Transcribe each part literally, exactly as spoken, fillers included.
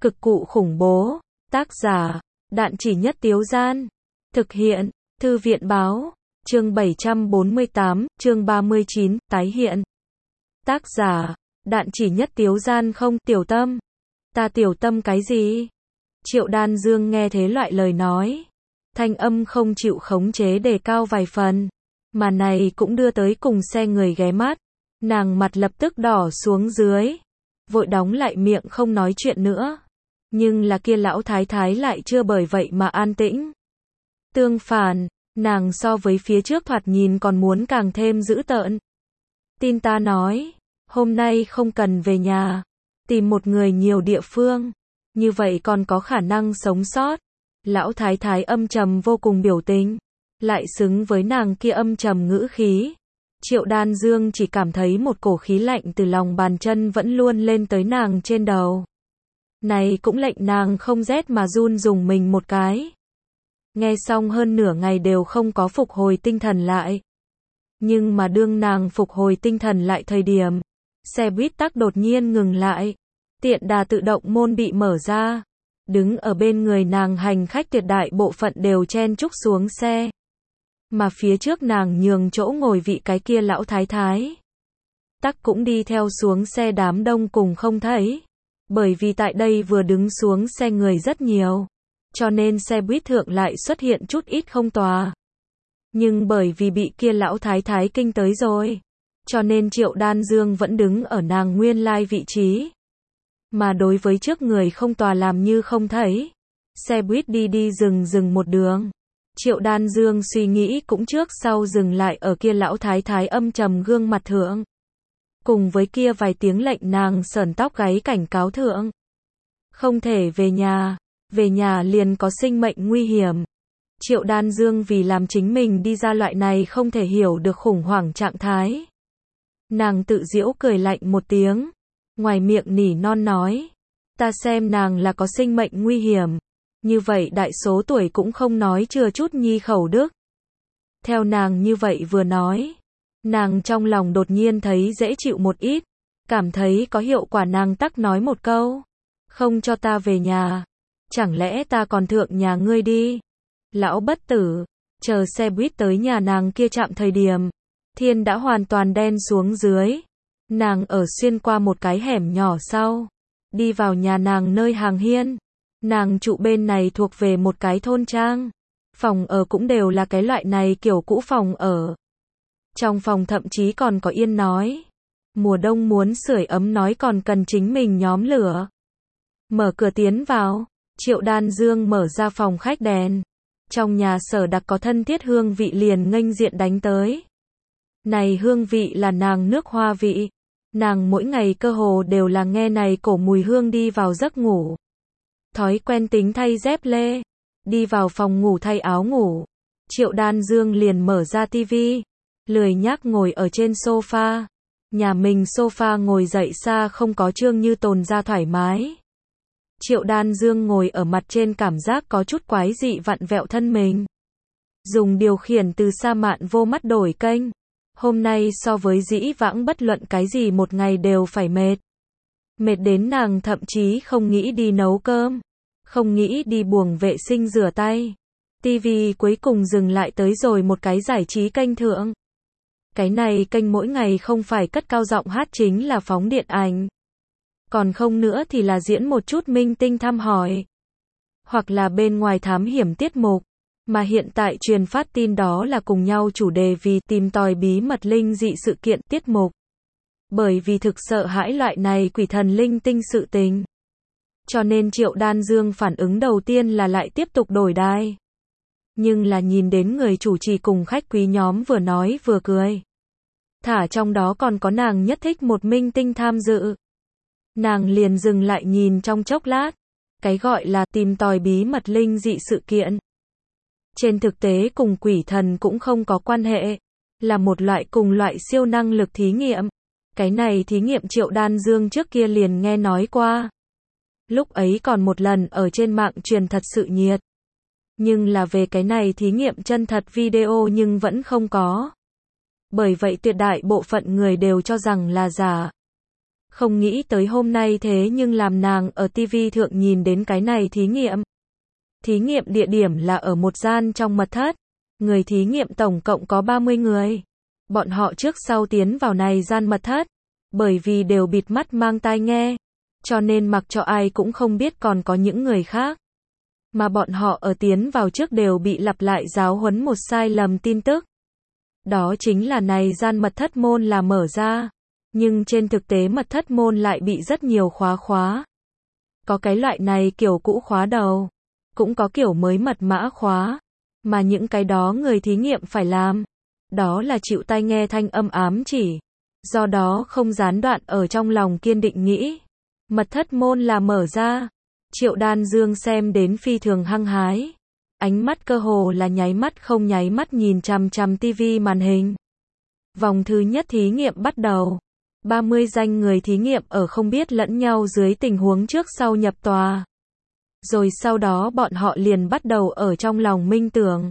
Cực cụ khủng bố. Tác giả, Đạn Chỉ Nhất Tiếu Gian. Thực hiện, Thư viện báo. Chương bảy trăm bốn mươi tám, chương ba mươi chín, tái hiện. Tác giả, Đạn Chỉ Nhất Tiếu Gian. Không, tiểu tâm. Ta tiểu tâm cái gì? Triệu Đan Dương nghe thế loại lời nói. Thanh âm không chịu khống chế đề cao vài phần. Mà này cũng đưa tới cùng xe người ghé mắt. Nàng mặt lập tức đỏ xuống dưới. Vội đóng lại miệng không nói chuyện nữa. Nhưng là kia lão thái thái lại chưa bởi vậy mà an tĩnh. Tương phản, nàng so với phía trước thoạt nhìn còn muốn càng thêm dữ tợn. Tin ta nói, hôm nay không cần về nhà, tìm một người nhiều địa phương, như vậy còn có khả năng sống sót. Lão thái thái âm trầm vô cùng biểu tình, lại xứng với nàng kia âm trầm ngữ khí. Triệu Đan Dương chỉ cảm thấy một cổ khí lạnh từ lòng bàn chân vẫn luôn lên tới nàng trên đầu. Này cũng lệnh nàng không rét mà run dùng mình một cái. Nghe xong hơn nửa ngày đều không có phục hồi tinh thần lại. Nhưng mà đương nàng phục hồi tinh thần lại thời điểm, xe buýt tắc đột nhiên ngừng lại. Tiện đà tự động môn bị mở ra. Đứng ở bên người nàng hành khách tuyệt đại bộ phận đều chen chúc xuống xe. Mà phía trước nàng nhường chỗ ngồi vị cái kia lão thái thái. Tắc cũng đi theo xuống xe, đám đông cùng không thấy. Bởi vì tại đây vừa đứng xuống xe người rất nhiều. Cho nên xe buýt thượng lại xuất hiện chút ít không tòa. Nhưng bởi vì bị kia lão thái thái kinh tới rồi. Cho nên Triệu Đan Dương vẫn đứng ở nàng nguyên lai vị trí. Mà đối với trước người không tòa làm như không thấy. Xe buýt đi đi dừng dừng một đường. Triệu Đan Dương suy nghĩ cũng trước sau dừng lại ở kia lão thái thái âm trầm gương mặt thượng. Cùng với kia vài tiếng lệnh nàng sởn tóc gáy cảnh cáo thượng. Không thể về nhà, về nhà liền có sinh mệnh nguy hiểm. Triệu Đan Dương vì làm chính mình đi ra loại này không thể hiểu được khủng hoảng trạng thái. Nàng tự giễu cười lạnh một tiếng, ngoài miệng nỉ non nói. Ta xem nàng là có sinh mệnh nguy hiểm. Như vậy đại số tuổi cũng không nói chừa chút nhi khẩu đức. Theo nàng như vậy vừa nói. Nàng trong lòng đột nhiên thấy dễ chịu một ít. Cảm thấy có hiệu quả, nàng tắc nói một câu. Không cho ta về nhà. Chẳng lẽ ta còn thượng nhà ngươi đi? Lão bất tử. Chờ xe buýt tới nhà nàng kia trạm thời điểm. Thiên đã hoàn toàn đen xuống dưới. Nàng ở xuyên qua một cái hẻm nhỏ sau. Đi vào nhà nàng nơi hàng hiên. Nàng trụ bên này thuộc về một cái thôn trang. Phòng ở cũng đều là cái loại này kiểu cũ phòng ở. Trong phòng thậm chí còn có yên nói. Mùa đông muốn sưởi ấm nói còn cần chính mình nhóm lửa. Mở cửa tiến vào. Triệu Đan Dương mở ra phòng khách đèn. Trong nhà sở đặc có thân thiết hương vị liền nghênh diện đánh tới. Này hương vị là nàng nước hoa vị. Nàng mỗi ngày cơ hồ đều là nghe này cổ mùi hương đi vào giấc ngủ. Thói quen tính thay dép lê. Đi vào phòng ngủ thay áo ngủ. Triệu Đan Dương liền mở ra tivi. Lười nhác ngồi ở trên sofa. Nhà mình sofa ngồi dậy xa không có Trương Như Tồn ra thoải mái. Triệu Đan Dương ngồi ở mặt trên cảm giác có chút quái dị vặn vẹo thân mình. Dùng điều khiển từ xa mạn vô mắt đổi kênh. Hôm nay so với dĩ vãng bất luận cái gì một ngày đều phải mệt. Mệt đến nàng thậm chí không nghĩ đi nấu cơm. Không nghĩ đi buồng vệ sinh rửa tay. Tivi cuối cùng dừng lại tới rồi một cái giải trí kênh thượng. Cái này kênh mỗi ngày không phải cất cao giọng hát chính là phóng điện ảnh. Còn không nữa thì là diễn một chút minh tinh thăm hỏi. Hoặc là bên ngoài thám hiểm tiết mục. Mà hiện tại truyền phát tin đó là cùng nhau chủ đề vì tìm tòi bí mật linh dị sự kiện tiết mục. Bởi vì thực sợ hãi loại này quỷ thần linh tinh sự tình. Cho nên Triệu Đan Dương phản ứng đầu tiên là lại tiếp tục đổi đài. Nhưng là nhìn đến người chủ trì cùng khách quý nhóm vừa nói vừa cười. Thả trong đó còn có nàng nhất thích một minh tinh tham dự. Nàng liền dừng lại nhìn trong chốc lát. Cái gọi là tìm tòi bí mật linh dị sự kiện. Trên thực tế cùng quỷ thần cũng không có quan hệ. Là một loại cùng loại siêu năng lực thí nghiệm. Cái này thí nghiệm Triệu Đan Dương trước kia liền nghe nói qua. Lúc ấy còn một lần ở trên mạng truyền thật sự nhiệt. Nhưng là về cái này thí nghiệm chân thật video nhưng vẫn không có. Bởi vậy tuyệt đại bộ phận người đều cho rằng là giả. Không nghĩ tới hôm nay thế nhưng làm nàng ở ti vi thượng nhìn đến cái này thí nghiệm. Thí nghiệm địa điểm là ở một gian trong mật thất. Người thí nghiệm tổng cộng có ba mươi người. Bọn họ trước sau tiến vào này gian mật thất. Bởi vì đều bịt mắt mang tai nghe. Cho nên mặc cho ai cũng không biết còn có những người khác. Mà bọn họ ở tiến vào trước đều bị lặp lại giáo huấn một sai lầm tin tức. Đó chính là này gian mật thất môn là mở ra. Nhưng trên thực tế mật thất môn lại bị rất nhiều khóa khóa. Có cái loại này kiểu cũ khóa đầu. Cũng có kiểu mới mật mã khóa. Mà những cái đó người thí nghiệm phải làm. Đó là chịu tai nghe thanh âm ám chỉ. Do đó không gián đoạn ở trong lòng kiên định nghĩ. Mật thất môn là mở ra. Triệu Đan Dương xem đến phi thường hăng hái. Ánh mắt cơ hồ là nháy mắt không nháy mắt nhìn chằm chằm tivi màn hình. Vòng thứ nhất thí nghiệm bắt đầu. ba mươi danh người thí nghiệm ở không biết lẫn nhau dưới tình huống trước sau nhập tòa. Rồi sau đó bọn họ liền bắt đầu ở trong lòng minh tưởng.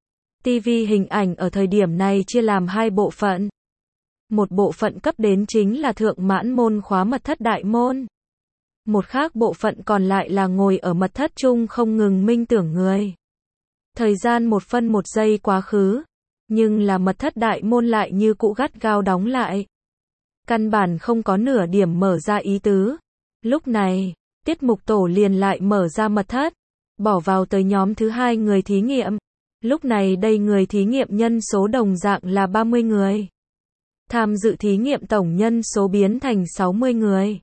ti vi hình ảnh ở thời điểm này chia làm hai bộ phận. Một bộ phận cấp đến chính là thượng mãn môn khóa mật thất đại môn. Một khác bộ phận còn lại là ngồi ở mật thất chung không ngừng minh tưởng người. Thời gian một phân một giây quá khứ. Nhưng là mật thất đại môn lại như cũ gắt gao đóng lại. Căn bản không có nửa điểm mở ra ý tứ. Lúc này, tiết mục tổ liền lại mở ra mật thất. Bỏ vào tới nhóm thứ hai người thí nghiệm. Lúc này đây người thí nghiệm nhân số đồng dạng là ba mươi người. Tham dự thí nghiệm tổng nhân số biến thành sáu mươi người.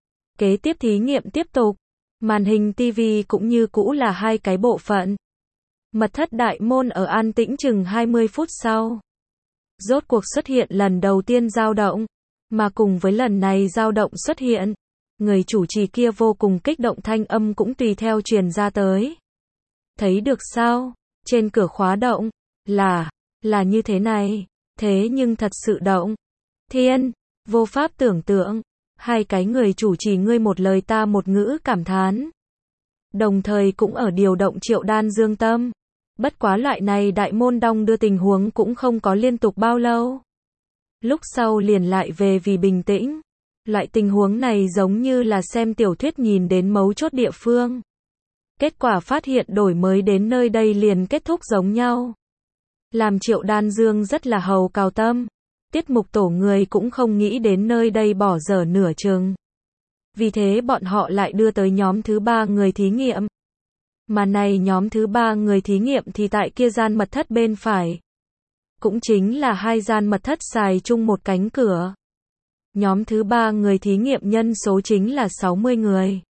Kế tiếp thí nghiệm tiếp tục. Màn hình tivi cũng như cũ là hai cái bộ phận. Mật thất đại môn ở an tĩnh chừng hai mươi phút sau. Rốt cuộc xuất hiện lần đầu tiên dao động. Mà cùng với lần này dao động xuất hiện. Người chủ trì kia vô cùng kích động thanh âm cũng tùy theo truyền ra tới. Thấy được sao? Trên cửa khóa động. Là, là như thế này. Thế nhưng thật sự động. Thiên, vô pháp tưởng tượng. Hai cái người chủ trì ngươi một lời ta một ngữ cảm thán. Đồng thời cũng ở điều động Triệu Đan Dương tâm. Bất quá loại này đại môn đong đưa tình huống cũng không có liên tục bao lâu. Lúc sau liền lại về vì bình tĩnh. Loại tình huống này giống như là xem tiểu thuyết nhìn đến mấu chốt địa phương. Kết quả phát hiện đổi mới đến nơi đây liền kết thúc giống nhau. Làm Triệu Đan Dương rất là hầu cào tâm. Tiết mục tổ người cũng không nghĩ đến nơi đây bỏ dở nửa chừng. Vì thế bọn họ lại đưa tới nhóm thứ ba người thí nghiệm. Mà này nhóm thứ ba người thí nghiệm thì tại kia gian mật thất bên phải. Cũng chính là hai gian mật thất xài chung một cánh cửa. Nhóm thứ ba người thí nghiệm nhân số chính là sáu mươi người.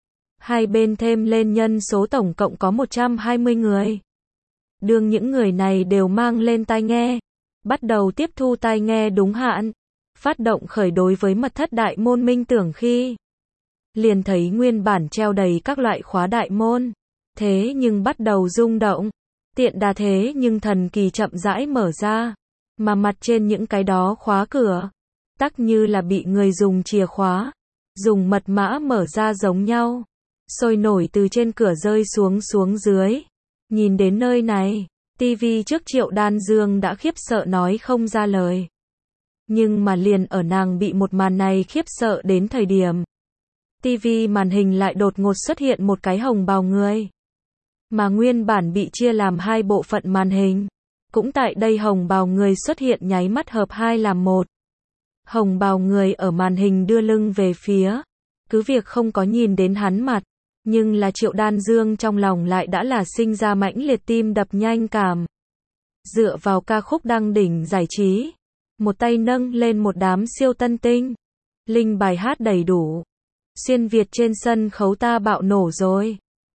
Hai bên thêm lên nhân số tổng cộng có một trăm hai mươi người. Đương những người này đều mang lên tai nghe. Bắt đầu tiếp thu tai nghe đúng hạn. Phát động khởi đối với mật thất đại môn minh tưởng khi. Liền thấy nguyên bản treo đầy các loại khóa đại môn. Thế nhưng bắt đầu rung động. Tiện đà thế nhưng thần kỳ chậm rãi mở ra. Mà mặt trên những cái đó khóa cửa. Tắc như là bị người dùng chìa khóa. Dùng mật mã mở ra giống nhau. Sôi nổi từ trên cửa rơi xuống xuống dưới. Nhìn đến nơi này. tivi trước Triệu Đan Dương đã khiếp sợ nói không ra lời. Nhưng mà liền ở nàng bị một màn này khiếp sợ đến thời điểm. tivi màn hình lại đột ngột xuất hiện một cái hồng bào người. Mà nguyên bản bị chia làm hai bộ phận màn hình. Cũng tại đây hồng bào người xuất hiện nháy mắt hợp hai làm một. Hồng bào người ở màn hình đưa lưng về phía. Cứ việc không có nhìn đến hắn mặt. Nhưng là Triệu Đan Dương trong lòng lại đã là sinh ra mãnh liệt tim đập nhanh cảm. Dựa vào ca khúc đăng đỉnh giải trí. Một tay nâng lên một đám siêu tân tinh. Linh bài hát đầy đủ. Xuyên Việt trên sân khấu ta bạo nổ rồi.